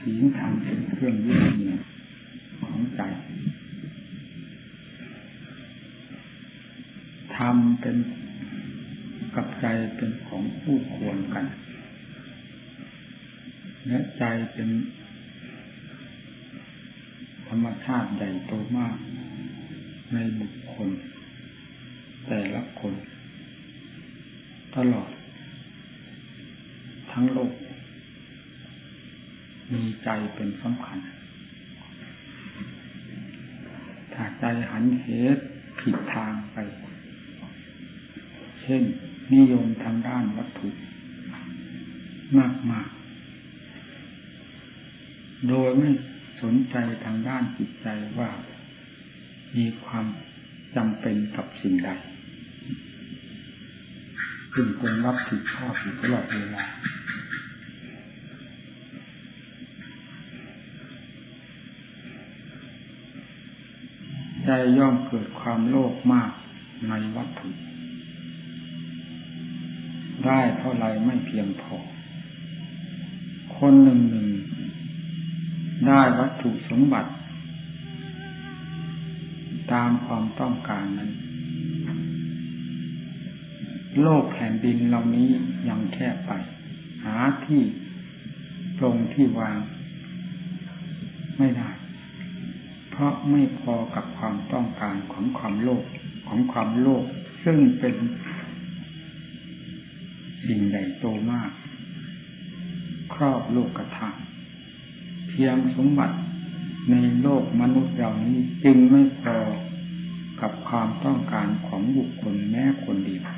ศีลธรรมเป็นเครื่องยึดเหนี่ยวของใจธรรมเป็นกับใจเป็นของคู่ควรกันและใจเป็นธรรมชาติใหญ่โตมากในบุคคลแต่ละคนตลอดทั้งโลกมีใจเป็นสำคัญถ้าใจหันเหผิดทางไปเช่นนิยมทางด้านวัตถุมากๆโดยไม่สนใจทางด้านจิตใจว่ามีความจำเป็นกับสิ่งใดซึ่งควรรับผิดชอบอยู่ตลอดเวลาใจย่อมเกิดความโลภมากในวัตถุได้เท่าไรไม่เพียงพอคนหนึ่งได้วัตถุสมบัติตามความต้องการนั้นโลกแผ่นดินเหล่านี้ยังแคบไปหาที่ตรงที่วางไม่ได้เพราะไม่พอกับความต้องการของความโลภซึ่งเป็นสิ่งใหญ่โตมากครอบโลกธาตุเพียงสมบัติในโลกมนุษย์เรานี้จึงไม่พอกับความต้องการของบุคคลแม้คนเดียว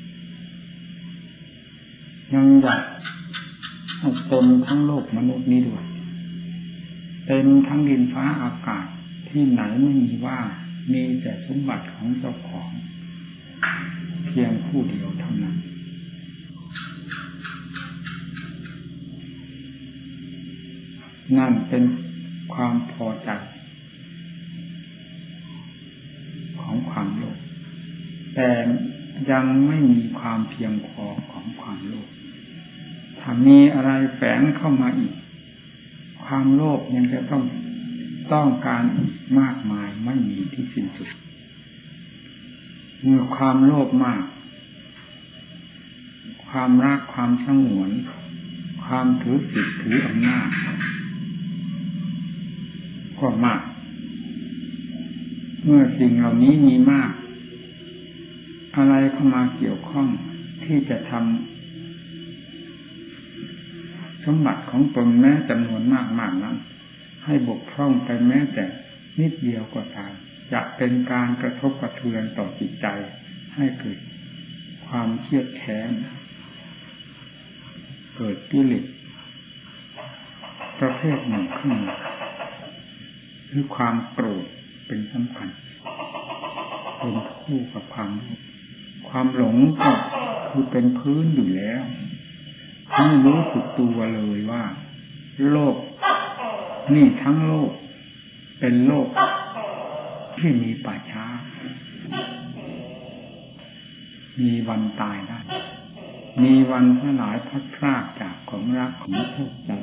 ยังอยากให้เต็มทั้งโลกมนุษย์นี้ด้วยเต็มทั้งดินฟ้าอากาศที่ไหนไม่มีว่างมีแต่สมบัติของเจ้าของเพียงผู้เดียวเท่านั้นนั่นเป็นความพอใจของความโลภแต่ยังไม่มีความเพียงพอของความโลภถ้ามีอะไรแฝงเข้ามาอีกความโลภยังจะต้องการอีกมากมายไม่มีที่สิ้นสุดเมื่อความโลภมากความรักความสงวนความถือสิทธิถืออำนาจก็มากเมื่อสิ่งเหล่านี้มีมากอะไรเข้ามาเกี่ยวข้องที่จะทำสมบัติของตนแม้จำนวนมากนั้นให้บกพร่องไปแม้แต่นิดเดียวก็ตามจะเป็นการกระทบกระเทือนต่อจิตใจให้เกิดความเครียดแค้นเกิดกิเลสประเภทหนึ่งขึ้นมาคือความโกรธเป็นสำคัญเป็นคู่กับความหลงก็คือเป็นพื้นอยู่แล้วไม่รู้สึกตัวเลยว่าโลกนี่ทั้งโลกเป็นโลกที่มีป่าช้ามีวันตายได้มีวันสลายพัดพรากจากของรักของชอบใจ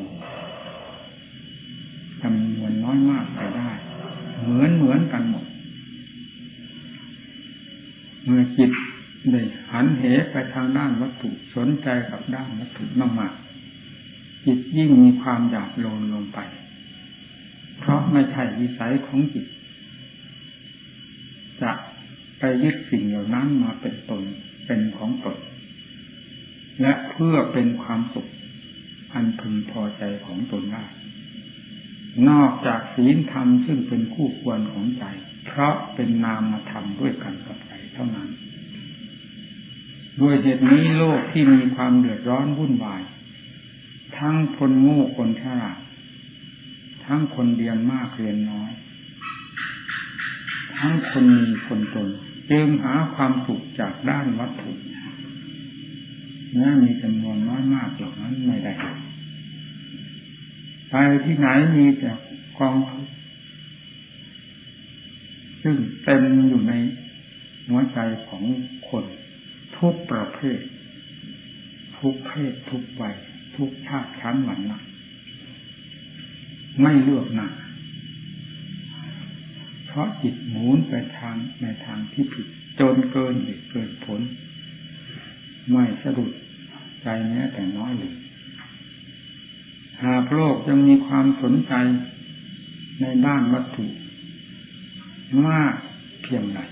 จำนวนน้อยมากไปได้เหมือนกันหมดเมื่อจิตได้หันเหไปทางด้านวัตถุสนใจกับด้านวัตถุมากๆจิตยิ่งมีความอยากโลนลงไปเพราะไม่ใช่วิสัยของจิตจะไปยึดสิ่งเหล่านั้นมาเป็นตนเป็นของตนและเพื่อเป็นความสุขอันพึงพอใจของตนได้นอกจากศีลธรรมซึ่งเป็นคู่ควรของใจเพราะเป็นนามธรรมด้วยกันกับใจเท่านั้นด้วยเหตุนี้โลกที่มีความเดือดร้อนวุ่นวายทั้งคนโง่คนฉลาดทั้งคนเรียนมากเรียนน้อยทั้งคนมีคนจนจึงหาความสุขจากด้านวัตถุมีจำนวนน้อยมากเหล่านั้นไม่ได้ไปที่ไหนมีแต่กองทุกข์ซึ่งเต็มอยู่ในหัวใจของคนทุกประเภททุกเพศทุกวัยทุกชาติชั้นวรรณะไม่เลือกหน้าเพราะจิตหมุนไปในทางที่ผิดจนเกินเหตุเกินผลไม่สะดุดใจแม้แต่น้อยเลยหากโลกยังมีความสนใจในด้านวัตถุมากเพียงใด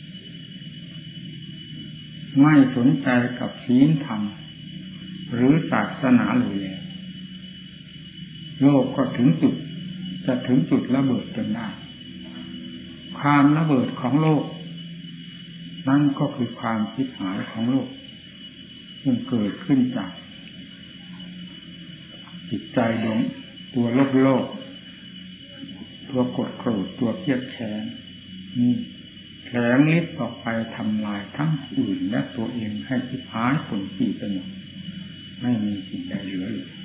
ไม่สนใจกับศีลธรรมหรือศาสนาเลยโลกก็จะถึงจุดระเบิดจนได้ความระเบิดของโลกนั่นก็คือความชิบหายของโลกซึ่งเกิดขึ้นจากจิตใจดวงตัวโลภตัวโกรธตัวเครียดแค้นนี่แผลงฤทธิ์ออกไปทำลายทั้งอื่นและตัวเองให้ชิบหายผลปีไปหมดไม่มีสิ่งใดเหลือเลย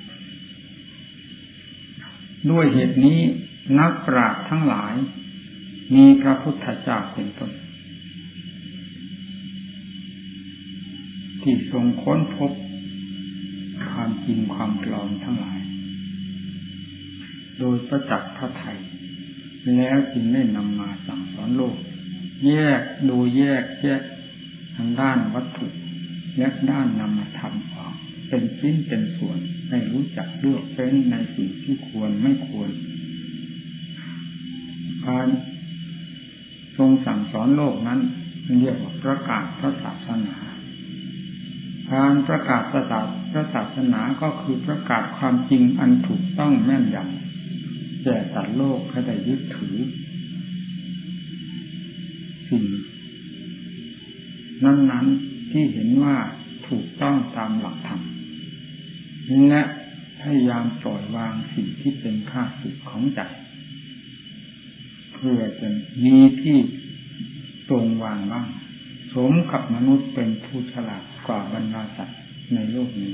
ด้วยเหตุนี้นักปราชญ์ทั้งหลายมีพระพุทธเจ้าเป็นต้นที่ทรงค้นพบความจริงความปลอมทั้งหลายโดยประจักษ์พระทัยแล้วจึงได้นำมาสั่งสอนโลกแยกทางด้านวัตถุและด้านนามธรรมออกเป็นชิ้นเป็นส่วนให้รู้จักเลือกเฟ้นในสิ่งที่ควรไม่ควรการทรงสั่งสอนโลกนั้นเรียกว่าประกาศพระศาสนาการประกาศพระศาสนาก็คือประกาศความจริงอันถูกต้องแม่นยำแก่สัตว์โลกให้ได้ยึดถือสิ่งนั้นๆที่เห็นว่าถูกต้องตามหลักธรรมและพยายามปล่อยวางสิ่งที่เป็นข้าศึกของใจเพื่อจะมีที่ตรงวางบ้างสมกับมนุษย์เป็นผู้ฉลาดกว่าบรรดาสัตว์ในโลกนี้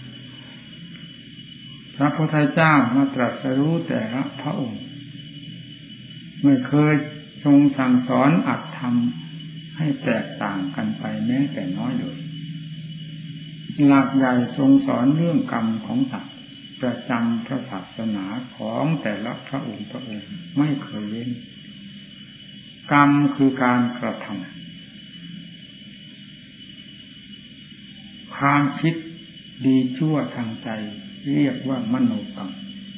พระพุทธเจ้ามาตรัสรู้แต่ละพระองค์ไม่เคยทรงสั่งสอนอัตธรรมให้แตกต่างกันไปแม้แต่น้อยเลยหลักใหญ่ทรงสอนเรื่องกรรมของสัตว์ประจำพระศาสนาของแต่ละพระองค์ไม่เคยเว้นกรรมคือการกระทำความคิดดีชั่วทางใจเรียกว่ามโนกรรม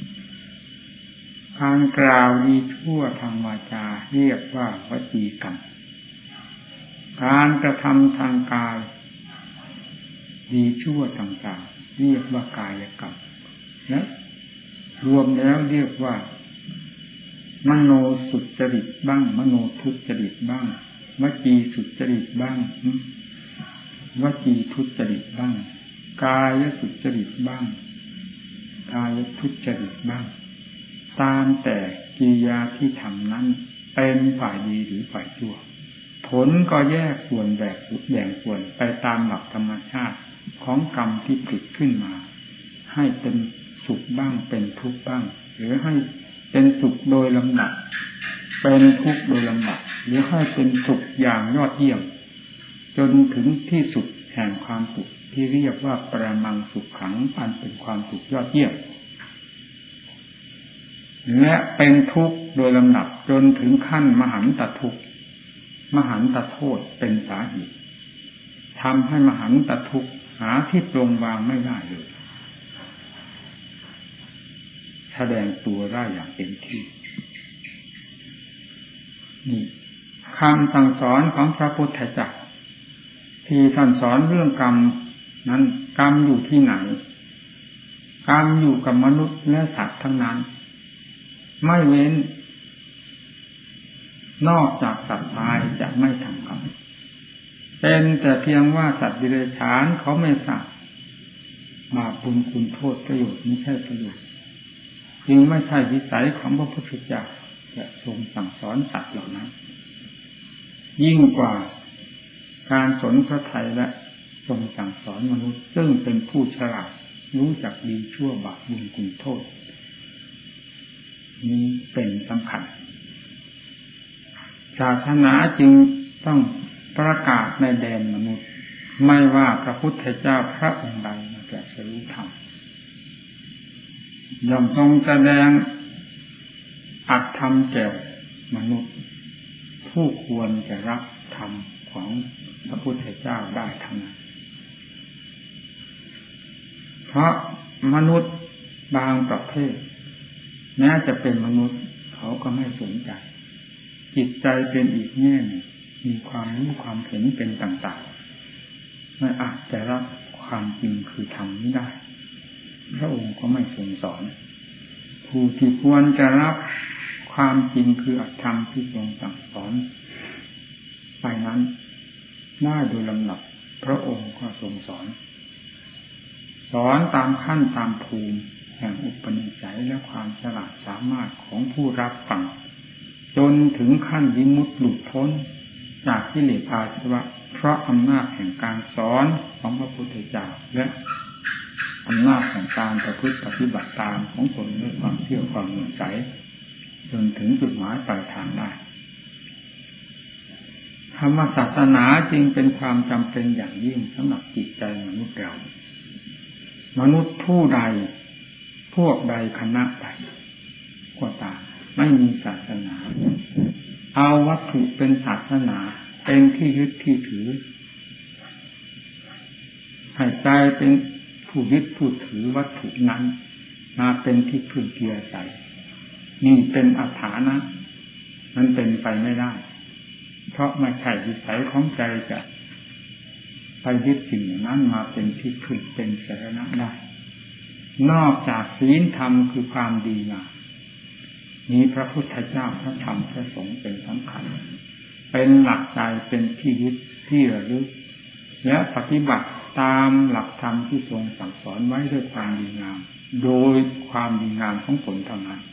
การกล่าวดีชั่วทางวาจาเรียกว่าวจีกรรมการกระทำทางกายดีชั่วต่างๆเรียกว่ากายกรรมและรวมแล้วเรียกว่ามโนสุจริตบ้างมโนทุจริตบ้างวจีสุจริตบ้างวจีทุจริตบ้างกายสุจริตบ้างกายทุจริตบ้างตามแต่กิริยาที่ทำนั้นเป็นฝ่ายดีหรือฝ่ายชั่วผลก็แยกส่วนแบ่งส่วนไปตามหลักธรรมชาติของกรรมที่ผลิตขึ้นมาให้เป็นสุขบ้างเป็นทุกข์บ้างหรือให้เป็นสุขโดยลำดับเป็นทุกข์โดยลำดับหรือให้เป็นสุขอย่างยอดเยี่ยมจนถึงที่สุดแห่งความสุขที่เรียกว่าปรมังสุขขังอันเป็นความสุขยอดเยี่ยมและเป็นทุกข์โดยลำดับจนถึงขั้นมหันตทุกข์มหันตโทษเป็นสาเหตุทำให้มหันตทุกข์หาที่ปรงวางไม่ได้เลยแสดงตัวได้อย่างเต็มที่นี่คำสั่งสอนของพระพุทธเจ้าที่ท่านสอนเรื่องกรรมนั้นกรรมอยู่ที่ไหนกรรมอยู่กับมนุษย์และสัตว์ทั้งนั้นไม่เว้นนอกจากสัตว์ตายจะไม่ทำกรรมเป็นแต่เพียงว่าสัตว์ดิเรกชันเขาไม่ทราบบาปบุญคุณโทษประโยชน์ไม่ใช่ประโยชน์จึงไม่ใช่วิสัยของพระพุทธเจ้าจะทรงสั่งสอนสัตว์เหล่านั้นยิ่งกว่าการสนพระทัยและทรงสั่งสอนมนุษย์ซึ่งเป็นผู้ฉลาดรู้จักดีชั่วบาปบุญคุณโทษนี้เป็นสำคัญศาสนาจึงต้องประกาศในแดนมนุษย์ไม่ว่าพระพุทธเจ้าพระองค์ใดมาตรัสรู้ธรรมย่อมทรงแสดงธรรมแก่มนุษย์ผู้ควรจะรับธรรมของพระพุทธเจ้าได้ทั้งนั้นเพราะมนุษย์บางประเภทแม้จะเป็นมนุษย์เขาก็ไม่สนใจจิตใจเป็นอีกแง่หนึ่งมีความรู้ความเห็นเป็นต่างๆไม่อาจจะรับความจริงคือธรรมนี้ได้พระองค์ก็ไม่ทรงสอนผู้ที่ควรจะรับความจริงคืออัตธรรมที่ทรงสั่งสอนไปนั้นได้โดยลำดับพระองค์ก็ทรงสอนตามขั้นตามภูมิแห่งอุปนิสัยและความฉลาดสามารถของผู้รับฟังจนถึงขั้นวิมุตติหลุดพ้นจากกิเลสอาสวะเพราะอำนาจแห่งการสอนของพระพุทธเจ้าและอำนาจแห่งการประพฤติปฏิบัติตามของตนด้วยความเชื่อความเลื่อมใสจนถึงจุดหมายปลายทางได้ธรรมศาสนาจึงเป็นความจำเป็นอย่างยิ่งสำหรับจิตใจมนุษย์เรามนุษย์ผู้ใดพวกใดคณะใดก็ตามไม่มีศาสนาเอาวัตถุเป็นศาสนาเป็นที่ยึดที่ถือให้ใจเป็นผู้ยึดผู้ถือวัตถุนั้นมาเป็นที่พึ่งเกียรติใจนี่เป็นอัฏฐานะมันเป็นไปไม่ได้เพราะไม่ใช่วิสัยของใจจะไปยึดสิ่งนั้นมาเป็นที่พึ่งเป็นสรณะได้นอกจากศีลธรรมคือความดีงามมีพระพุทธเจ้าพระธรรมพระสงฆ์เป็นสำคัญเป็นหลักใจเป็นที่ยึดที่ระลึกและปฏิบัติตามหลักธรรมที่ทรงสั่งสอนไว้ด้วยความดีงามโดยความดีงามของตนเท่านั้น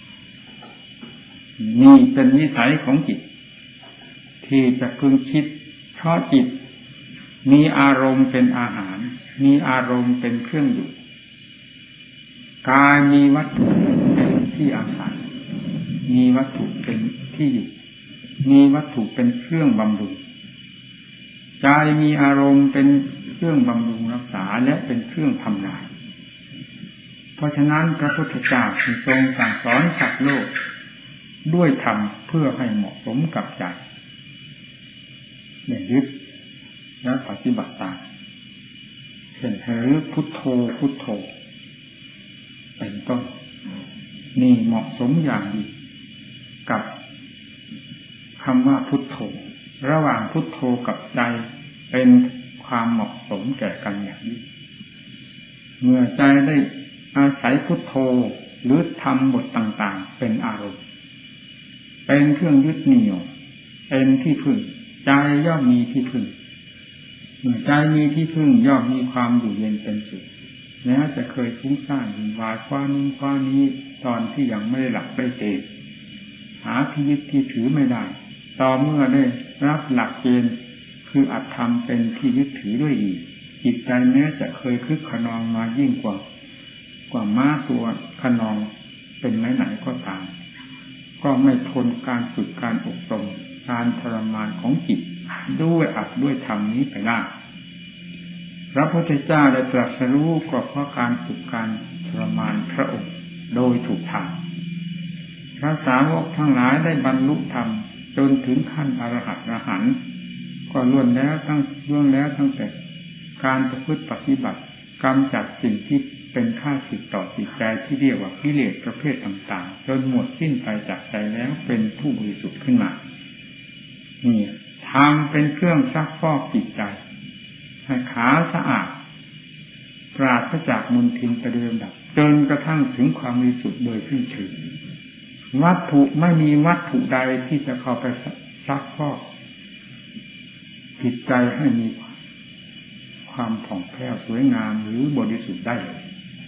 นี่เป็นนิสัยของจิตที่จะพึงคิดเพราะจิตมีอารมณ์เป็นอาหารมีอารมณ์เป็นเครื่องอยู่กายมีวัตถุเป็นที่อาศัยมีวัตถุเป็นที่อยู่มีวัตถุเป็นเครื่องบำรุงใจมีอารมณ์เป็นเครื่องบำรุงรักษาและเป็นเครื่องทำลายเพราะฉะนั้นพระพุทธเจ้าทรงสั่งสอนสัตว์โลกด้วยธรรมเพื่อให้เหมาะสมกับใจได้ยึดและปฏิบัติตามเช่นให้ระลึกพุทโธพุทโธเป็นต้นนี่เหมาะสมอย่างยิ่งกับคำว่าพุทโธระหว่างพุทโธกับใจเป็นความเหมาะสมแก่กันอย่างยิ่งเมื่อใจได้อาศัยพุทโธหรือทำบทต่างๆเป็นอารมณ์เป็นเครื่องยึดเหนี่ยวเป็นที่พึ่งใจย่อมมีที่พึ่งเมื่อใจมีที่พึ่งย่อมมีความอยู่เย็นเป็นสุขแม้จะเคยฟุ้งซ่านวุ่นวายคว้านู้นคว้านี้ตอนที่ยังไม่ได้หลับได้ตื่นหาที่ยึดที่ถือไม่ได้ต่อเมื่อได้รับหลักเกณฑ์คืออัตธรรมเป็นที่ยึดถือด้วยดีจิตใจแม้จะเคยคึกขนองมายิ่งกว่าม้าตัวขนองเป็นไหนก็ตามก็ไม่ทนการฝึกการอบรมการทรมานของจิตด้วยอัดด้วยธรรมนี้ไปได้พระพุทธเจ้าได้ตรัสรู้ก็เพราะการฝึกการทรมานพระองค์โดยถูกทางพระสาวกทั้งหลายได้บรรลุธรรมจนถึงขั้นอรหันต์ก็ล้วนแล้วตั้งแต่การประพฤติปฏิบัติกำจัดสิ่งที่เป็นข้าศึกต่อจิตใจที่เรียกว่ากิเลสประเภทต่างๆจนหมดสิ้นไปจากใจแล้วเป็นผู้บริสุทธิ์ขึ้นมานี่ทำเป็นเครื่องซักฟอกจิตใจให้ขาวสะอาดปราศจากมลทินไปโดยลำดับจนกระทั่งถึงความบริสุทธิ์โดยสิ้นเชิงวัตถุไม่มีวัตถุใดที่จะเข้าไปซักฟอกจิตใจให้มีความผ่องแผ้วสวยงามหรือบริสุทธิ์ได้เลย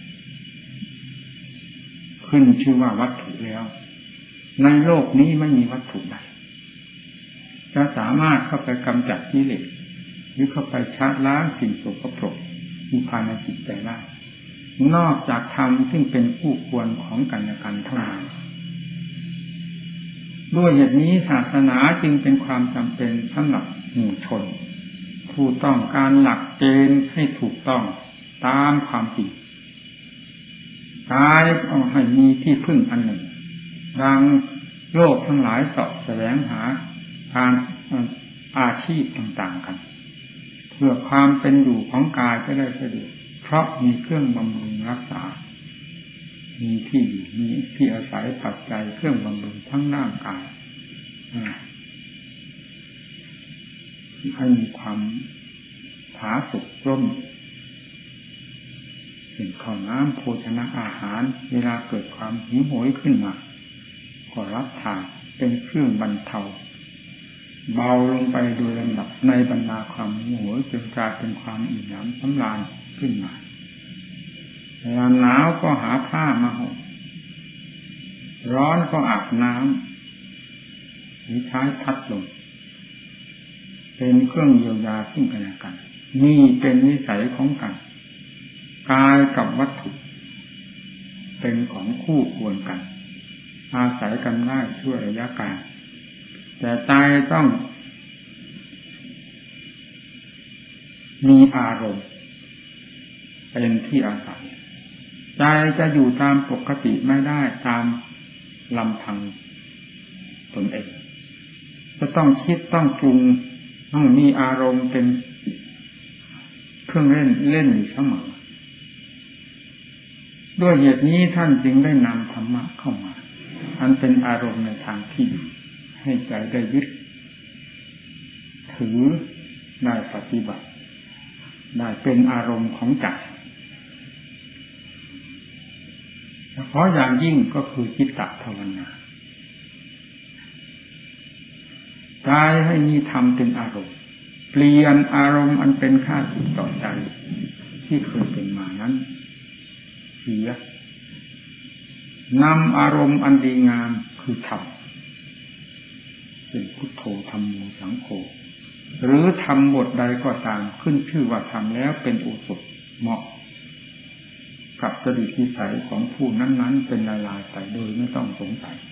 ขึ้นชื่อว่าวัตถุแล้วในโลกนี้ไม่มีวัตถุใดจะสามารถเข้าไปกำจัดกิเลสหรือเข้าไปชะล้างสิ่งสกปรกที่ภายในจิตใจได้นอกจากธรรมซึ่งเป็นคู่ควรของกันและกันเท่านั้นด้วยเหตุนี้ศาสนาจึงเป็นความจำเป็นสำหรับหมู่ชนผู้ต้องการหลักเกณฑ์ให้ถูกต้องตามความจริงกายเอาให้มีที่พึ่งอันหนึ่งดังโลกทั้งหลายเสาะแสวงหาทางอาชีพต่างๆกันเพื่อความเป็นอยู่ของกายจะได้สะดวกเพราะมีเครื่องบำรุงรักษามีที่อยู่มีที่อาศัยปัจจัยเครื่องบำรุงทั้งร่างกายให้มีความผาสุกร่มเห็นข้าวน้ำโภชนะอาหารเวลาเกิดความหิวโหยขึ้นมาก็รับทานเป็นเครื่องบรรเทาเบาลงไปโดยลำดับในบรรดาความหิวโหยจนกลายเป็นความอิ่มหนำสำราญขึ้นมาเวลาหนาวก็หาผ้ามาห่มร้อนก็อาบน้ำหรือใช้พัดลมเป็นเครื่องเยียวยาซึ่งกันและกันนี่เป็นนิสัยของกันกายกับวัตถุเป็นของคู่ควรกันอาศัยกันได้ชั่วระยะการแต่ใจต้องมีอารมณ์เป็นที่อาศัยใจจะอยู่ตามปกติไม่ได้ตามลำพังตนเองจะต้องคิดต้องปรุงต้องมีอารมณ์เป็นเครื่องเล่นอยู่เสมอด้วยเหตุนี้ท่านจึงได้นำธรรมะเข้ามาอันเป็นอารมณ์ในทางที่ดีให้ใจได้ยึดถือได้ปฏิบัติได้เป็นอารมณ์ของใจเฉพาะอย่างยิ่งก็คือจิตตภาวนาใจให้มีธรรมเป็นอารมณ์เปลี่ยนอารมณ์อันเป็นข้าศึกต่อใจที่เคยเป็นมานั้นเสียนำอารมณ์อันดีงามคือธรรมเป็นพุทโธธัมโมสังโฆหรือทำบทใดก็ตามขึ้นชื่อว่าทำแล้วเป็นโอสถเหมาะกับจริตนิสัยของผู้นั้นๆเป็นลายๆไปโดยไม่ต้องสงสัย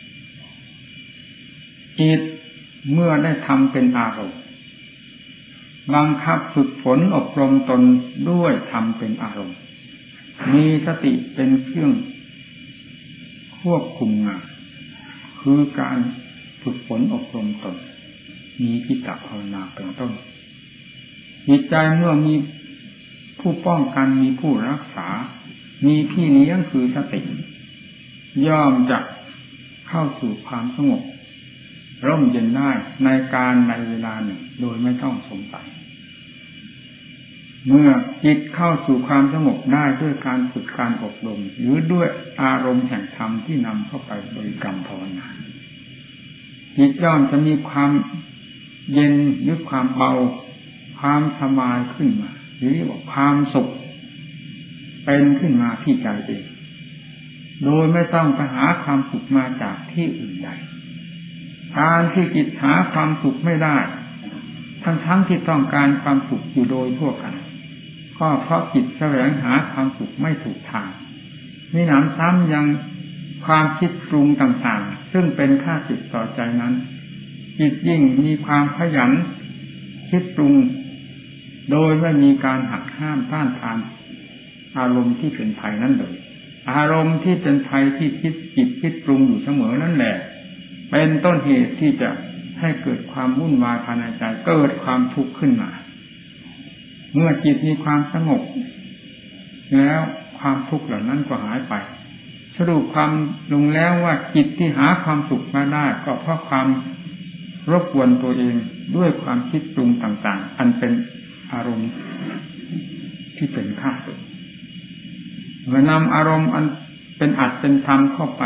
จิตเมื่อได้ทำเป็นอารมณ์บังคับฝึกฝนอบรมตนด้วยทำเป็นอารมณ์มีสติเป็นเครื่องควบคุมงานคือการฝึกฝนอบรมตนมีจิตตภาวนาเป็นต้นจิตใจเมื่อมีผู้ป้องกันมีผู้รักษามีพี่เลี้ยงคือสติย่อมจะเข้าสู่ความสงบร่มเย็นได้ในการในเวลาหนึ่งโดยไม่ต้องสงสัยเมื่อจิตเข้าสู่ความสงบได้ด้วยการฝึกการอบรมหรือด้วยอารมณ์แห่งธรรมที่นำเข้าไปบริกรรมภาวนาจิตย่อมจะมีความเย็นหรือความเบาความสบายขึ้นมาหรือว่าความสุขเป็นขึ้นมาที่ใจเองโดยไม่ต้องไปหาความสุขมาจากที่อื่นใดการที่จิตหาความสุขไม่ได้ทั้งที่ต้องการความสุขอยู่โดยทั่วกันก็เพราะจิตแสวงหาความสุขไม่ถูกทางมีหนำซ้ำยังความคิดปรุงต่างๆซึ่งเป็นข้าศึกต่อใจนั้นจิตยิ่งมีความขยันคิดปรุงโดยไม่มีการหักห้ามต้านทานอารมณ์ที่เป็นภัยนั้นเลยอารมณ์ที่เป็นภัยที่จิตคิดปรุงอยู่เสมอนั่นแหละเป็นต้นเหตุที่จะให้เกิดความวุ่นวายภายในใจเกิดความทุกข์ขึ้นมาเมื่อจิตมีความสงบแล้วความทุกข์เหล่านั้นก็หายไปสรุปความลงแล้วว่าจิตที่หาความสุขมาได้ก็เพราะความรบกวนตัวเองด้วยความคิดปรุงต่างๆอันเป็นอารมณ์ที่เป็นข้าศึกเมื่อนำอารมณ์อันเป็นอัตเป็นธรรมเข้าไป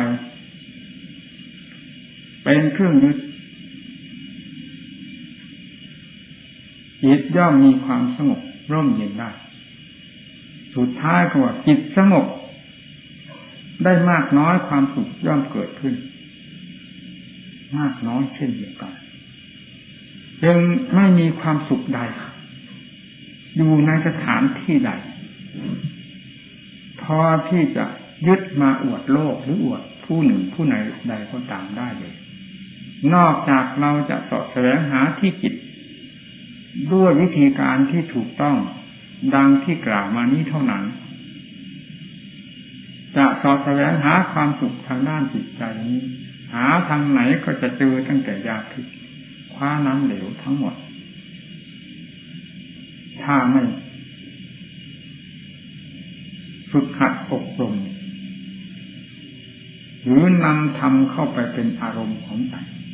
เป็นเครื่องยึดจิตย่อมมีความสงบร่มเย็นได้สุดท้ายก็ว่าจิตสงบได้มากน้อยความสุขย่อมเกิดขึ้นมากน้อยเช่นเดียวกันจึงไม่มีความสุขใดอยู่ในสถานที่ใดพอที่จะยึดมาอวดโลกหรืออวดผู้หนึ่งผู้ใดใดก็ตามได้เลยนอกจากเราจะเสาะแสวงหาที่จิตด้วยวิธีการที่ถูกต้องดังที่กล่าวมานี้เท่านั้นจะเสาะแสวงหาความสุขทางด้านจิตใจนี้หาทางไหนก็จะเจอตั้งแต่ยาพิษคว้าน้ำเหลวทั้งหมดถ้าไม่ฝึกหัดอบรมหรือนำธรรมเข้าไปเป็นอารมณ์ของใจ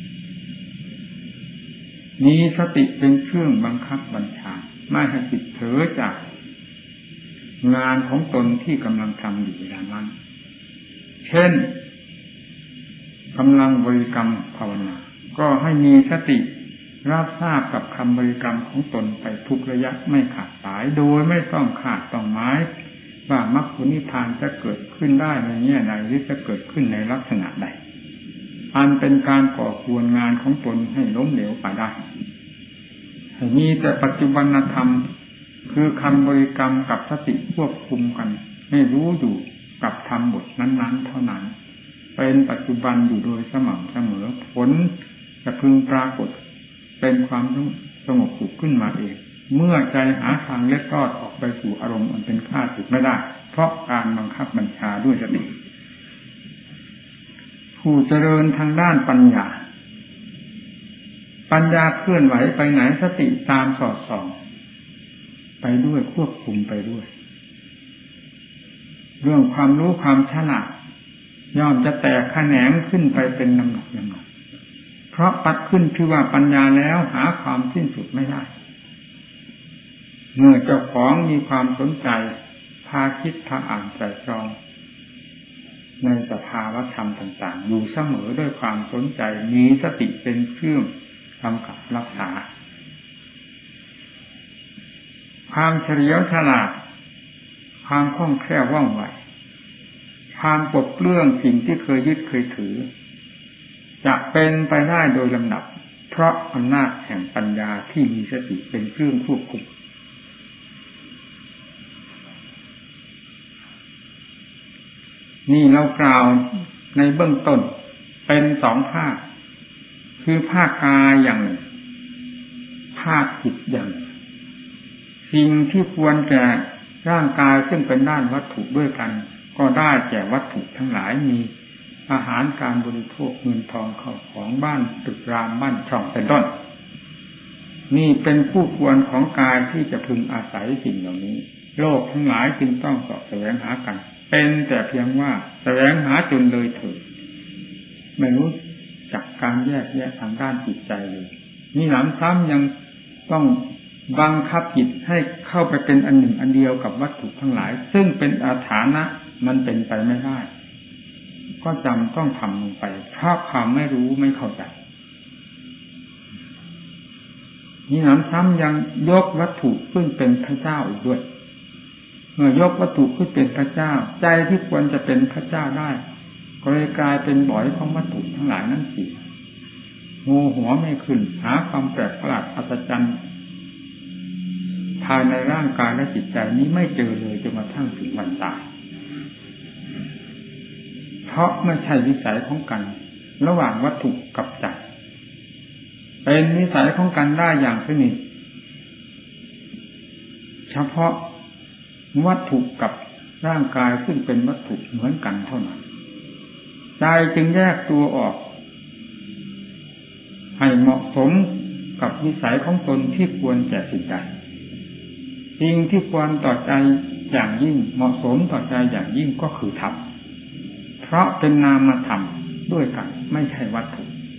มีสติเป็นเครื่องบังคับบัญชาไม่ให้จิตเผลอจากงานของตนที่กำลังทำอยู่อย่างนั้นเช่นกำลังบริกรรมภาวนาก็ให้มีสติรับทราบกับคำบริกรรมของตนไปทุกระยะไม่ขาดสายโดยไม่ต้องขาดต้องหมายว่ามรรคผลนิพพานจะเกิดขึ้นได้ในแง่ใดหรือจะเกิดขึ้นในลักษณะใดอันเป็นการก่อควรงานของตนให้ล้มเหลวไปได้ให้มีแต่ปัจจุบันธรรมคือคำบริกรรมกับสติควบคุมกันให้รู้อยู่กับธรรมบทนั้นๆเท่านั้นเป็นปัจจุบันอยู่โดยสม่ำเสมอผลจะพึงปรากฏเป็นความสงบสุขขึ้นมาเองเมื่อใจหาทางเล็ดรอดออกไปสู่อารมณ์อันเป็นข้าศึกไม่ได้เพราะการบังคับบัญชาด้วยสติผู้เจริญทางด้านปัญญาเคลื่อนไหวไปไหนสติตามสอดส่องไปด้วยควบคุมไปด้วยเรื่องความรู้ความฉลาดย่อมจะแตกแขนงขึ้นไปเป็นลำดับเพราะปัดขึ้นคือว่าปัญญาแล้วหาความสิ้นสุดไม่ได้เมื่อเจ้าของมีความสนใจพาคิดพาอ่านไตร่ตรองในสภาวะธรรมต่างๆอยู่เสมอด้วยความสนใจมีสติเป็นเครื่องกำกับรักษาความเฉลียวฉลาดความคล่องแคล่วว่องไวความปลดเปลื้องสิ่งที่เคยยึดเคยถือจะเป็นไปได้โดยลำดับเพราะอำนาจแห่งปัญญาที่มีสติเป็นเครื่องควบคุมนี่เรากล่าวในเบื้องต้นเป็นสองภาคคือภาคกายอย่างหนึ่งภาคจิตอย่างหนึ่งสิ่งที่ควรแก่ร่างกายซึ่งเป็นด้านวัตถุด้วยกันก็ได้แก่วัตถุทั้งหลายมีอาหารการบริโภคเงินทองเข้าของบ้านตึกรามบ้านช่องเป็นต้นนี่เป็นผู้ควรของกายที่จะพึงอาศัยสิ่งเหล่านี้โลกทั้งหลายจึงต้องเสาะแสวงหากันเป็นแต่เพียงว่าแสวงหาจนเลยเถิดไม่รู้จักการแยกแยะทางด้านจิตใจเลยนี่หลังซ้ำยังต้องบังคับจิตให้เข้าไปเป็นอันหนึ่งอันเดียวกับวัตถุทั้งหลายซึ่งเป็นอาถรรพ์มันเป็นไปไม่ได้ก็จำต้องทำลงไปเพราะความไม่รู้ไม่เข้าใจนี่หลังซ้ำยังยกวัตถุขึ้นเป็นพระเจ้าอีกด้วยเมื่อยกวัตถุขึ้นเป็นพระเจ้าใจที่ควรจะเป็นพระเจ้าได้ก็เลยกลายเป็นบ่อยของวัตถุทั้งหลายนั่นสิงูหัวไม่ขึ้นหาความแปลกประหลาดอัศจรรย์ภายในร่างกายและจิตใจนี้ไม่เจอเลยจนกระทั่งถึงวันตายเพราะไม่ใช่วิสัยของกันระหว่างวัตถุกับใจเป็นวิสัยของกันได้อย่างสนิทเฉพาะวัตถุกับร่างกายซึ่งเป็นวัตถุเหมือนกันเท่านั้นใจจึงแยกตัวออกให้เหมาะสมกับวิสัยของตนที่ควรแก่สิ่งใดสิ่งที่ควรต่อใจอย่างยิ่งเหมาะสมต่อใจอย่างยิ่งก็คือธรรมเพราะเป็นนามธรรมด้วยกันไม่ใช่วัตถุ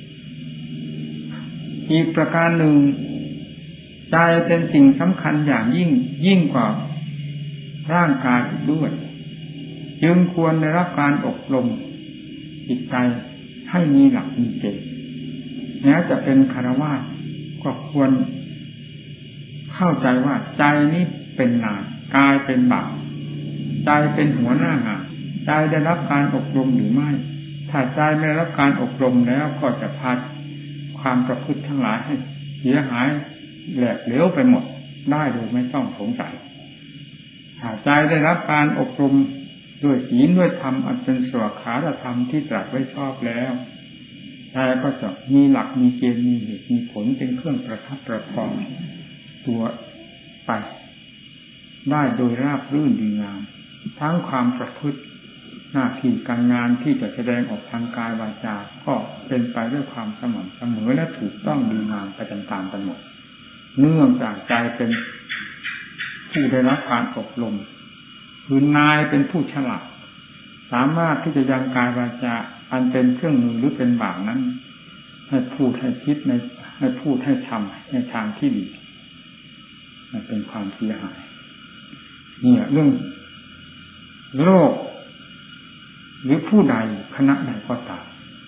อีกประการหนึ่งใจเป็นสิ่งสำคัญอย่างยิ่งกว่าร่างกายอีกด้วยจึงควรได้รับการอบรมจิตใจให้มีหลักมีเกณฑ์แม้จะเป็นฆราวาสก็ควรเข้าใจว่าใจนี้เป็นนายกายเป็นบ่าวใจเป็นหัวหน้างานใจได้รับการอบรมหรือไม่ถ้าใจไม่ได้รับการอบรมแล้วก็จะพาความประพฤติทั้งหลายให้เสียหายแหลกเหลวไปหมดได้โดยไม่ต้องสงสัยถ้าใจได้รับการอบรมด้วยศีลด้วยธรรมอันเป็นสวากขาธรรมที่ตรัสไว้ชอบแล้วใจก็จะมีหลักมีเกณฑ์มีเหตุมีผลเป็นเครื่องประคับประคองตัวไปได้โดยราบรื่นดีงามทั้งความประพฤติหน้าที่การงานที่จะแสดงออกทางกายวาจาก็เป็นไปด้วยความสม่ำเสมอและถูกต้องดีงามไปตามๆกันหมดเนื่องจากใจเป็นผู้ได้รับการอบรมคือนายเป็นผู้ฉลาดสามารถที่จะยังกายวาจาอันเป็นเครื่องมือหรือเป็นบาปนั้นให้พูดให้คิดให้พูดให้ทำในทางที่ดีมันเป็นความเสียหายเนี่ยเรื่องโลกหรือผู้ใดคณะใดก็ตาม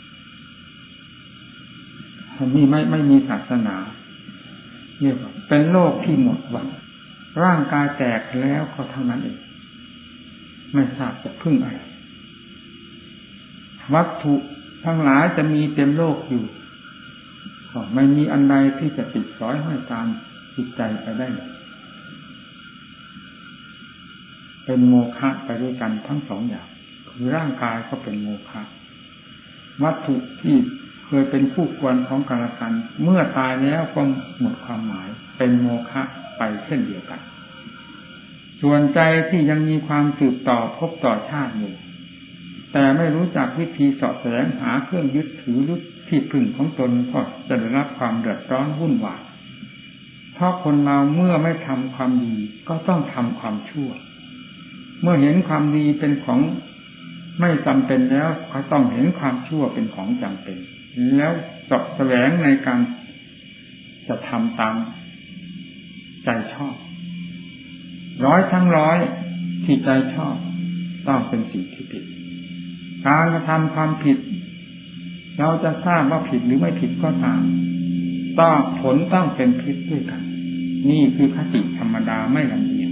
นี่ไม่มีศาสนาเนี่ยเป็นโลกที่หมดหวังร่างกายแตกแล้วก็เท่านั้นเองไม่ทราบจะพึ่งอะไรวัตถุทั้งหลายจะมีเต็มโลกอยู่ก็ไม่มีอันใดที่จะติดร้อยห้อยตามจิตใจไปได้เลยเป็นโมฆะไปด้วยกันทั้งสองอย่างคือร่างกายก็เป็นโมฆะวัตถุที่เคยเป็นคู่ควรของกันและกันเมื่อตายแล้วก็หมดความหมายเป็นโมฆะไปเช่นเดียวกันส่วนใจที่ยังมีความสืบต่อพบต่อชาติอยู่แต่ไม่รู้จักวิธีเสาะแสวงหาเครื่องยึดถือหรือที่พึ่งของตนก็จะได้รับความเดือดร้อนวุ่นวายเพราะคนเราเมื่อไม่ทำความดีก็ต้องทำความชั่วเมื่อเห็นความดีเป็นของไม่จำเป็นแล้วก็ต้องเห็นความชั่วเป็นของจำเป็นแล้วเสาะแสวงในการจะทำตามใจชอบร้อยทั้งร้อยที่ใจชอบต้องเป็นสิ่งที่ผิดการกระทำความผิดเราจะทราบว่าผิดหรือไม่ผิดก็ตามต้องผลต้องเป็นพิษด้วยกันนี่คือคติธรรมดาไม่ลำเอียง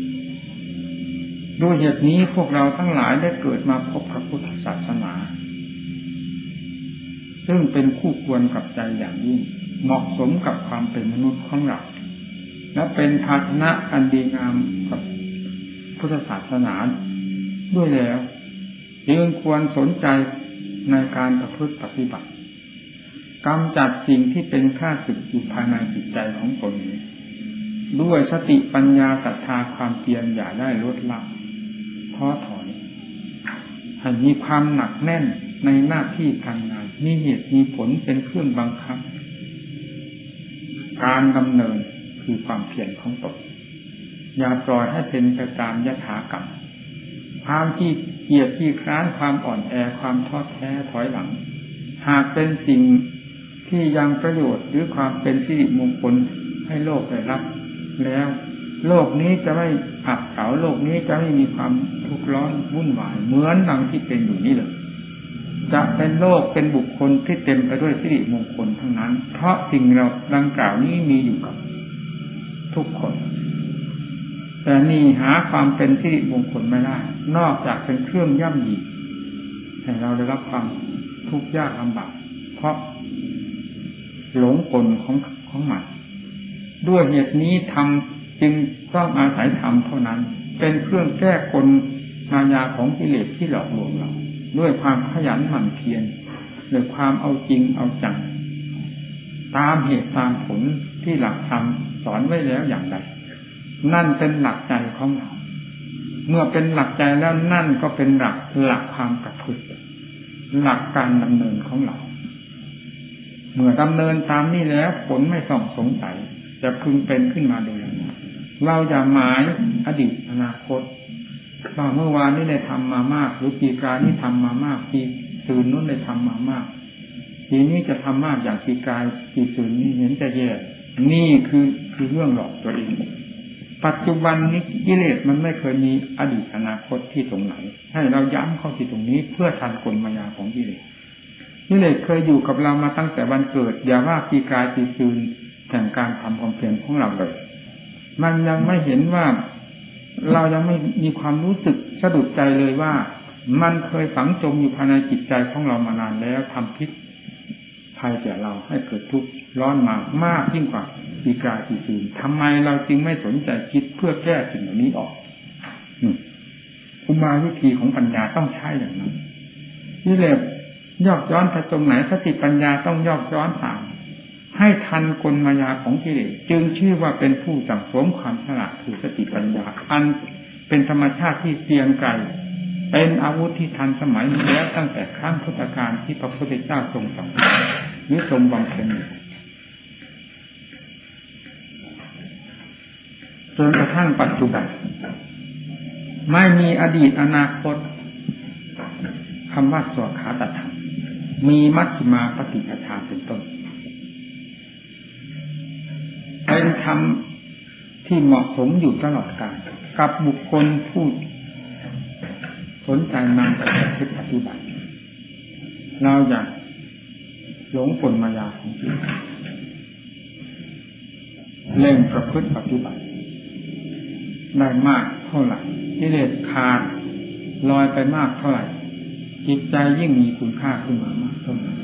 ด้วยเหตุนี้พวกเราทั้งหลายได้เกิดมาพบพระพุทธศาสนาซึ่งเป็นคู่ควรกับใจอย่างยิ่งเหมาะสมกับความเป็นมนุษย์ของเราและเป็นภาชนะอันดีงามกับพุทธศาสนาด้วยแล้วจึงควรสนใจในการประพฤติปฏิบัติกำจัดสิ่งที่เป็นข้าศึกอยู่ภายในจิตใจของตนนี้ด้วยสติปัญญาศรัทธาความเพียรอย่าได้ลดละท้อถอยให้มีความหนักแน่นในหน้าที่การงานมีเหตุมีผลเป็นเครื่องบังคับการดำเนินคือความเพียรของตนอย่าปล่อยให้เป็นไปตามยถากรรมความที่เกียจที่คร้านความอ่อนแอความท้อแท้ถอยหลังหากเป็นสิ่งที่ยังประโยชน์หรือความเป็นสิริมงคลให้โลกได้รับแล้วโลกนี้จะไม่อับเฉาโลกนี้จะไม่มีความทุกข์ร้อนวุ่นวายเหมือนดังที่เป็นอยู่นี้เลยจะเป็นโลกเป็นบุคคลที่เต็มไปด้วยสิริมงคลทั้งนั้นเพราะสิ่งเราดังกล่าวนี้มีอยู่กับทุกคนแต่นี่หาความเป็นสิริมงคลไม่ได้นอกจากเป็นเครื่องย่ำยีให้เราได้รับความทุกข์ยากลำบากเพราะหลงกลของมันด้วยเหตุนี้ธรรมจึงต้องอาศัยธรรมเท่านั้นเป็นเครื่องแก้กลมายาของกิเลสที่หลอกลวงเราด้วยความขยันหมั่นเพียรด้วยความเอาจริงเอาจังตามเหตุตามผลที่หลักธรรมสอนไว้แล้วอย่างใดนั่นเป็นหลักใจของเราเมื่อเป็นหลักใจแล้วนั่นก็เป็นหลักความประพฤติหลักการดำเนินของเราเมื่อดำเนินตามนี้แล้วผลไม่ต้องสงสัยจะพึงเป็นขึ้นมาโดยเราอย่าหมายอดีตอนาคตว่าเมื่อวานนี้ได้ทำมามากหรือปีกานี้ทำมามากปีตื่นนู้นได้ทำมามากปีนี้จะทำมากอย่างปีกายปีตื่นนี้เห็นจะแย่นี่คือเรื่องหลอกตัวเองปัจจุบันนี้กิเลสมันไม่เคยมีอดีตอนาคตที่ตรงไหนให้เราย้ำเข้าที่ตรงนี้เพื่อทันกลมายาของกิเลสเคยอยู่กับเรามาตั้งแต่วันเกิดอย่าว่าปีกายปีตื่นแห่งการทำความเพียรของเราเลยมันยังไม่เห็นว่าเรายังไม่มีความรู้สึกสะดุดใจเลยว่ามันเคยฝังจมอยู่ภายในจิตใจของเรามานานแล้วทำพิษภัยแก่เราให้เกิดทุกข์ร้อนมามากยิ่งกว่าปีกายปีตื่นทำไมเราจึงไม่สนใจคิดเพื่อแก้สิ่งเหล่านี้ออกอุบายวิธีของปัญญาต้องใช้อย่างนั้นนี่แหละยอกย้อนไปตรงไหนสติปัญญาต้องยอกย้อนตามให้ทันกลมายาของกิเลสจึงชื่อว่าเป็นผู้สั่งสมความฉลาดคือสติปัญญาอันเป็นธรรมชาติที่เตียงไกลเป็นอาวุธที่ทันสมัยมาแล้วตั้งแต่ครั้งพุทธกาลที่พระพุทธเจ้าทรงสั่งหรือทรงบำเพ็ญจนกระทั่งปัจจุบันไม่มีอดีตอนาคตคำว่าสวขาตธรรมมีมัชฌิมาปฏิปทาเป็นต้นเป็นธรรมที่เหมาะสมอยู่ตลอดกาลกับบุคคลผู้สนใจนำไปปฏิบัติเราอย่าหลงกลมายาของจิตเล่งประพฤติปฏิบัติได้มากเท่าไหร่กิเลสขาดลอยไปมากเท่าไหร่จิตใจยิ่งมีคุณค่าขึ้นมามากเท่านั้น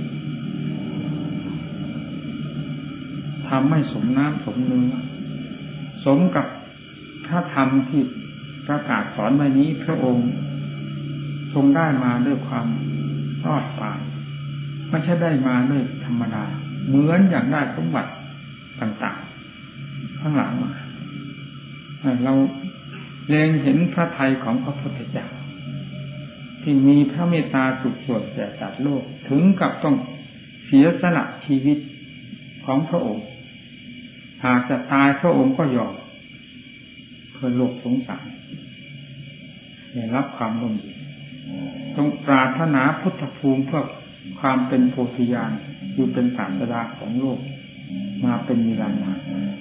ทำให้สมน้ำสมเนื้อสมกับพระธรรมที่ประกาศสอนไว้นี้พระองค์ทรงได้มาด้วยความรอดตายไม่ใช่ได้มาด้วยธรรมดาเหมือนอย่างได้สมบัติต่างๆข้างหลังมาเราเล็งเห็นพระทัยของพระพุทธเจ้าที่มีพระเมตตาสุดส่วนแก่สัตว์โลกถึงกับต้องเสียสละชีวิตของพระองค์หากจะตายพระองค์ก็ยอมเพื่อโลกสงสารได้รับความร่มเย็นต้องปรารถนาพุทธภูมิเพื่อความเป็นโพธิญาณคือเป็นศาสดาของโลกมาเป็นนิรันดร์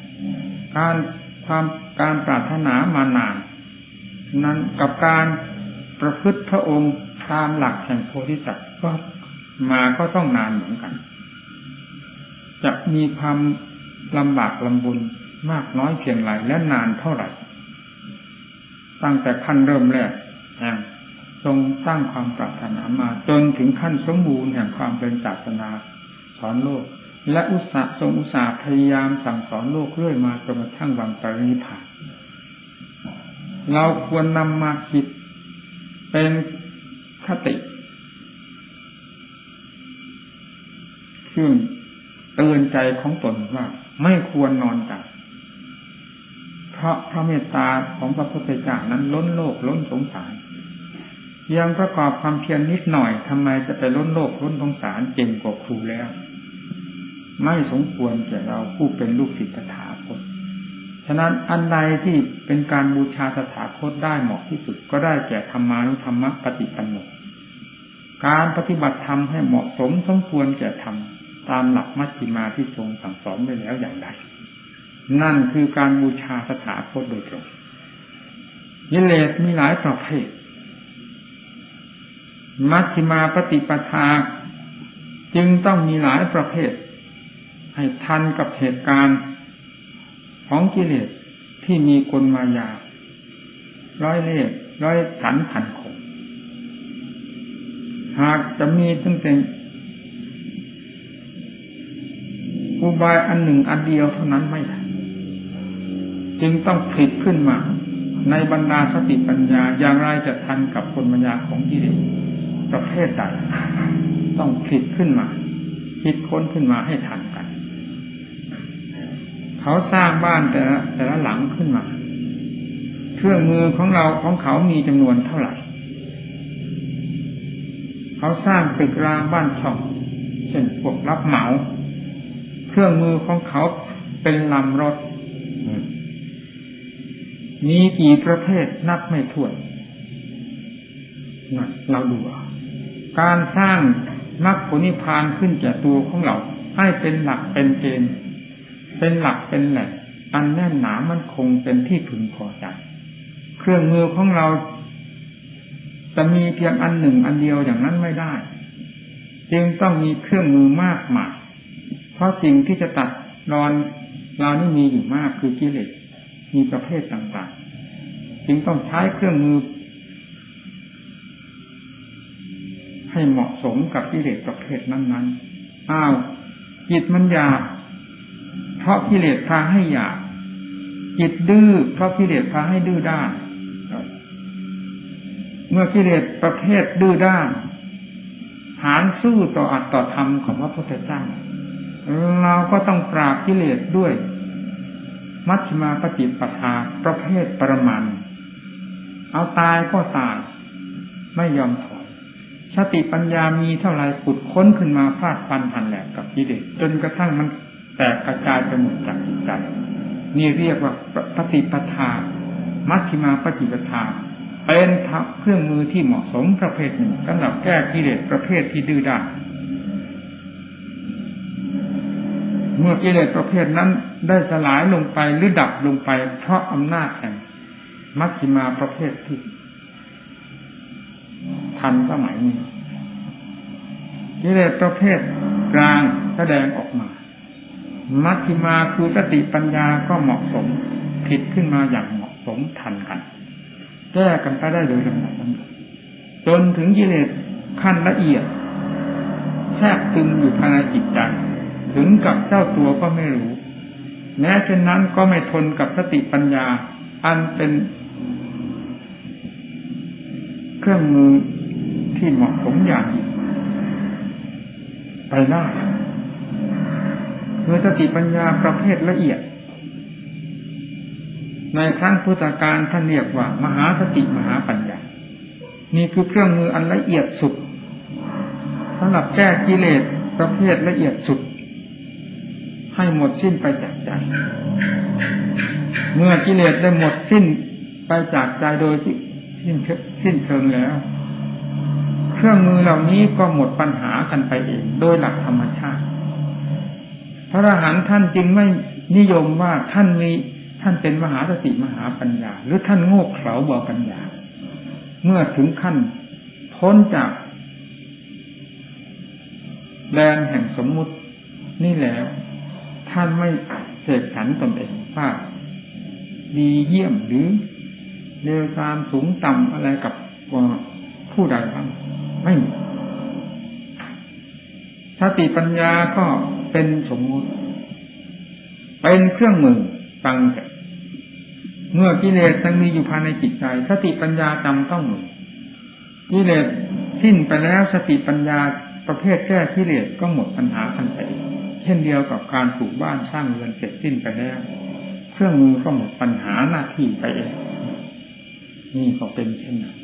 การปรารถนามานานนั้นกับการประพฤติพระองค์ตามหลักแห่งโพธิสัตว์ก็ต้องนานเหมือนกันจะมีความลำบากลำบนมากน้อยเพียงไรและนานเท่าไหร่ตั้งแต่ขั้นเริ่มแรกแห่งทรงสร้างความปรารถนามาจนถึงขั้นสมบูรณ์แห่งความเป็นศาสนาสอนโลกและอุตสาห์พยายามสั่งสอนโลกเรื่อยมาจนกระทั่งวันปรินิพพานเราควรนำมาคิดเป็นคติเครื่องเตือนใจของตนว่าไม่ควรนอนใจเพราะพระเมตตาของพระพุทธเจ้านั้นล้นโลกล้นสงสารยังประกอบความเพียรนิดหน่อยทำไมจะไปล้นโลกล้นสงสารเก่งกว่าครูแล้วไม่สมควรแก่เราผู้เป็นลูกศิษย์ตถาคตฉะนั้นอันใดที่เป็นการบูชาตถาคตได้เหมาะที่สุดก็ได้แก่ธรรมานุธรรมปฏิปันโนการปฏิบัติธรรมให้เหมาะสมสมควรแก่ธรรมตามหลักมัชฌิมาที่ทรงสั่งสอนไว้แล้วอย่างใดนั่นคือการบูชาตถาคตโดยตรงกิเลสมีหลายประเภทมัชฌิมาปฏิปทาจึงต้องมีหลายประเภทให้ทันกับเหตุการณ์ของกิเลสที่มีกลมายาร้อยเล่ห์ร้อยสันพันคมหากจะมีตั้งแต่อุบายอันหนึ่งอันเดียวเท่านั้นไม่ได้จึงต้องผลิตขึ้นมาในบรรดาสติปัญญาอย่างไรจะทันกับกลมายาของกิเลสประเภทใดต้องผลิตขึ้นมาคิดค้นขึ้นมาให้ทันกันเขาสร้างบ้านแต่ละหลังขึ้นมาเครื่องมือของเขามีจำนวนเท่าไหร่เขาสร้างตึกรามบ้านช่องเช่นพวกรับเหมาเครื่องมือของเขาเป็นลำรถมีกี่ประเภทนับไม่ถ้วนเราดูการสร้างมรรคผลนิพพานขึ้นแก่ตัวของเราให้เป็นหลักเป็นเกณฑ์เป็นหลักเป็นแหล่งอันแน่นหนามั่นคงเป็นที่พึงพอใจเครื่องมือของเราจะมีเพียงอันหนึ่งอันเดียวอย่างนั้นไม่ได้จึงต้องมีเครื่องมือมากมายเพราะสิ่งที่จะตัดรอนเรานี่มีอยู่มากคือกิเลสมีประเภทต่างๆจึงต้องใช้เครื่องมือให้เหมาะสมกับกิเลสประเภทนั้นๆจิตมันหยาบเพราะกิเลสพาให้หยาบจิตดื้อเพราะกิเลสพาให้ดื้อด้านเมื่อกิเลสประเภทดื้อด้านหารสู้ต่ออัตต่อธรรมของพระพุทธเจ้าเราก็ต้องปราบกิเลสด้วยมัชฌิมาปฏิปทาประเภทปรมาณูเอาตายก็ตายไม่ยอมถอยสติปัญญามีเท่าไรขุดค้นขึ้นมาฟาดฟันหันแหลกกับกิเลสจนกระทั่งมันแตกกระจายไปหมดจากจิตใจนี่เรียกว่าปฏิปทามัชฌิมาปฏิปทาเป็นเครื่องมือที่เหมาะสมประเภทหนึ่งสำหรับแก้กิเลสประเภทที่ดื้อด้านเมื่อกิเลสประเภทนั้นได้สลายลงไปหรือดับลงไปเพราะอำนาจแห่งมัชฌิมาประเภทที่ทันสมัยนี้กิเลสประเภทกลางแสดงออกมามัชฌิมาคือสติปัญญาก็เหมาะสมผิดขึ้นมาอย่างเหมาะสมทันกันแก้กันไปได้โดยลำดับจนถึงกิเลสขั้นละเอียดแทรกซึมอยู่ภายในจิตใจถึงกับเจ้าตัวก็ไม่รู้แม้เช่นนั้นก็ไม่ทนกับสติปัญญาอันเป็นเครื่องมือที่เหมาะสมอย่างยิ่งไปได้คือสติปัญญาประเภทละเอียดในครั้งพุทธกาลท่านเรียกว่ามหาสติมหาปัญญานี่คือเครื่องมืออันละเอียดสุดสำหรับแก้กิเลสประเภทละเอียดสุดให้หมดสิ้นไปจากใจเมื่อกิเลสได้หมดสิ้นไปจากใจโดยสิ้นเชิงแล้วเครื่องมือเหล่านี้ก็หมดปัญหากันไปเองโดยหลักธรรมชาติพระอรหันต์ท่านจึงไม่นิยมว่าท่านเป็นมหาสติมหาปัญญาหรือท่านโง่เขลาเบาปัญญาเมื่อถึงขั้นพ้นจากแดนแห่งสมมุตินี่แล้วท่านไม่เสกสรรตนเองว่าดีเยี่ยมหรือเลวตามสูงต่ำอะไรกับผู้ใดบ้างไม่มีสติปัญญาก็เป็นสมมุติเป็นเครื่องมือตั้งแต่เมื่อกิเลสยังมีอยู่ภายในจิตใจสติปัญญาจำต้องมีกิเลสสิ้นไปแล้วสติปัญญาประเภทแก้กิเลสก็หมดปัญหาทันทีเช่นเดียวกับการปลูกบ้านสร้างเรือนเสร็จสิ้นไปแล้วเครื่องมือก็หมดปัญหาหน้าที่ไปเองนี่ก็เป็นเช่นนั้น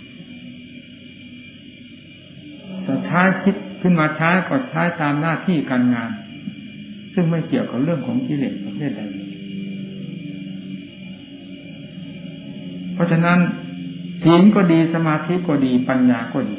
จะใช้คิดขึ้นมาใช้ก็ใช้ตามหน้าที่การงานซึ่งไม่เกี่ยวกับเรื่องของกิเลสประเภทใดเพราะฉะนั้นศีลก็ดีสมาธิก็ดีปัญญาก็ดี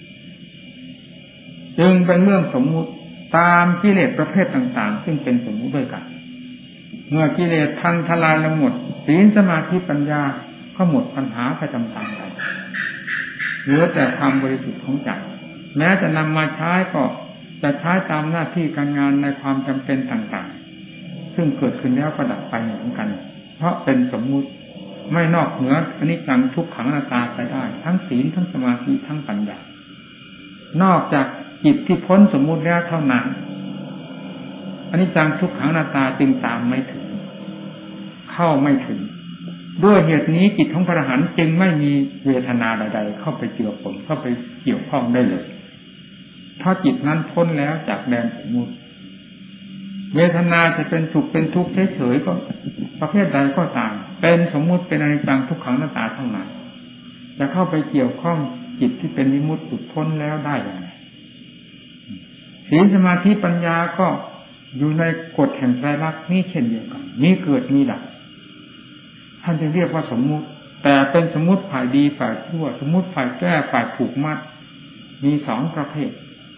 จึงเป็นเรื่องสมมุติตามกิเลสประเภทต่างๆซึ่งเป็นสมมุติด้วยกันเมื่อกิเลสพังทลายลงหมดศีลสมาธิปัญญาก็หมดปัญหาประจำตามไปเหลือแต่ความบริสุทธิ์ของใจแม้จะนำมาใช้ก็จะใช้ตามหน้าที่การงานในความจำเป็นต่างๆซึ่งเกิดขึ้นแล้วก็ดับไปเหมือนกันเพราะเป็นสมมุติไม่นอกเหนืออนิจจังทุกขังอนัตตาไปได้ทั้งศีลทั้งสมาธิทั้งปัญญานอกจากจิตที่พ้นสมมุติแล้วเท่านั้นอนิจจังทุกขังอนัตตาจึงตามไม่ถึงเข้าไม่ถึงด้วยเหตุนี้จิตของพระอรหันต์จึงไม่มีเวทนาใดๆเข้าไปเจือปนเข้าไปเกี่ยวข้องได้เลยเพราะจิตนั้นพ้นแล้วจากแดนสมมุติเวทนาจะเป็นสุขเป็นทุกข์เฉยๆก็ประเภทใดก็ตามเป็นสมมุติเป็นอนิจจังทุกขังอนัตตาทั้งนั้นจะเข้าไปเกี่ยวข้องจิตที่เป็นวิมุตติหลุดพ้นแล้วได้อย่างไรศีลสมาธิปัญญาก็อยู่ในกฎแห่งไตรลักษณ์นี้เช่นเดียวกันนี้เกิดมีดับท่านจะเรียกว่าสมมุติแต่เป็นสมมุติฝ่ายดีฝ่ายชั่วสมมุติฝ่ายแก้ฝ่ายผูกมัดมีสองประเภท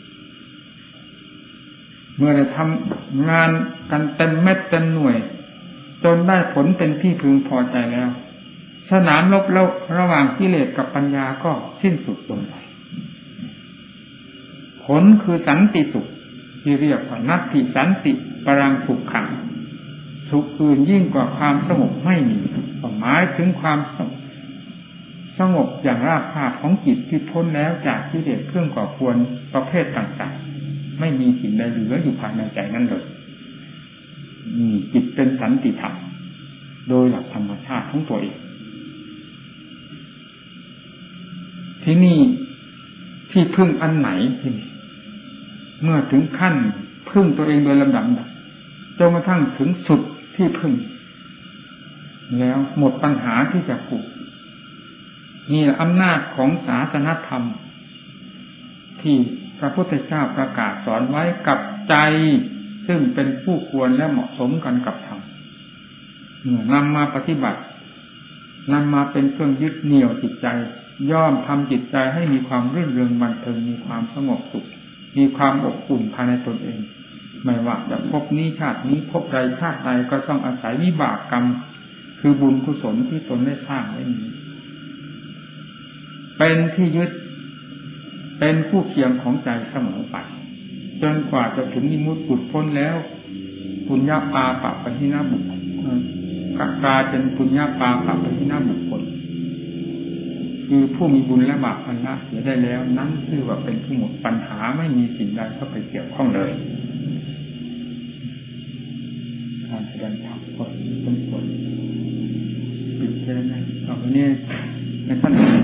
เมื่อได้ทำงานกันเต็มเม็ดเต็มหน่วยจนได้ผลเป็นที่พึงพอใจแล้วสนามรบแล้วระหว่างกิเลสกับปัญญาก็สิ้นสุดลงไปผลคือสันติสุขที่เรียกว่านัตถิสันติปรังสุขขังสุขอื่นยิ่งกว่าความสงบไม่มีหมายถึงความสงบอย่างราบคาบของจิตที่พ้นแล้วจากกิเลสเครื่องก่อควรประเภทต่างๆไม่มีสิ่งใดเหลืออยู่ภายในใจนั่นเลยจิตเป็นสันติธรรมโดยหลักธรรมชาติของตัวเองที่นี่ที่พึ่งอันไหนที่นี่เมื่อถึงขั้นพึ่งตัวเองโดยลำดับจนกระทั่งถึงสุดที่พึ่งแล้วหมดปัญหาที่จะผูกนี่อำนาจของศาสนธรรมที่พระพุทธเจ้าประกาศสอนไว้กับใจซึ่งเป็นผู้ควรและเหมาะสมกันกับธรรมนำมาปฏิบัตินำมาเป็นเครื่องยึดเหนี่ยวจิตใจย่อมทำจิตใจให้มีความรื่นเริงบันเทิงมีความสงบสุขมีความอบอุ่นภายในตนเองไม่ว่าจะพบนี้ชาตินี้พบใดชาติใดก็ต้องอาศัยวิบากกรรมคือบุญกุศลที่ตนได้สร้างไว้นี้เป็นที่ยึดเป็นคู่เคียงของใจเสมอไปจนกว่าจะถึงนิมุตติหลุดพ้นแล้วปุญญาปาปะปะหินะบุคคลกลายเป็นปุญญาปาปะปะหินะบุคคลคือผู้มีบุญและบาปพันละเสียได้แล้วนั้นชื่อว่าเป็นผู้หมดปัญหาไม่มีสิ่งใดเข้าไปเกี่ยวข้องเลยการแสดงธรรมก็เป็นผลปิดแค่นั้นต่อไปนี้ในท่าน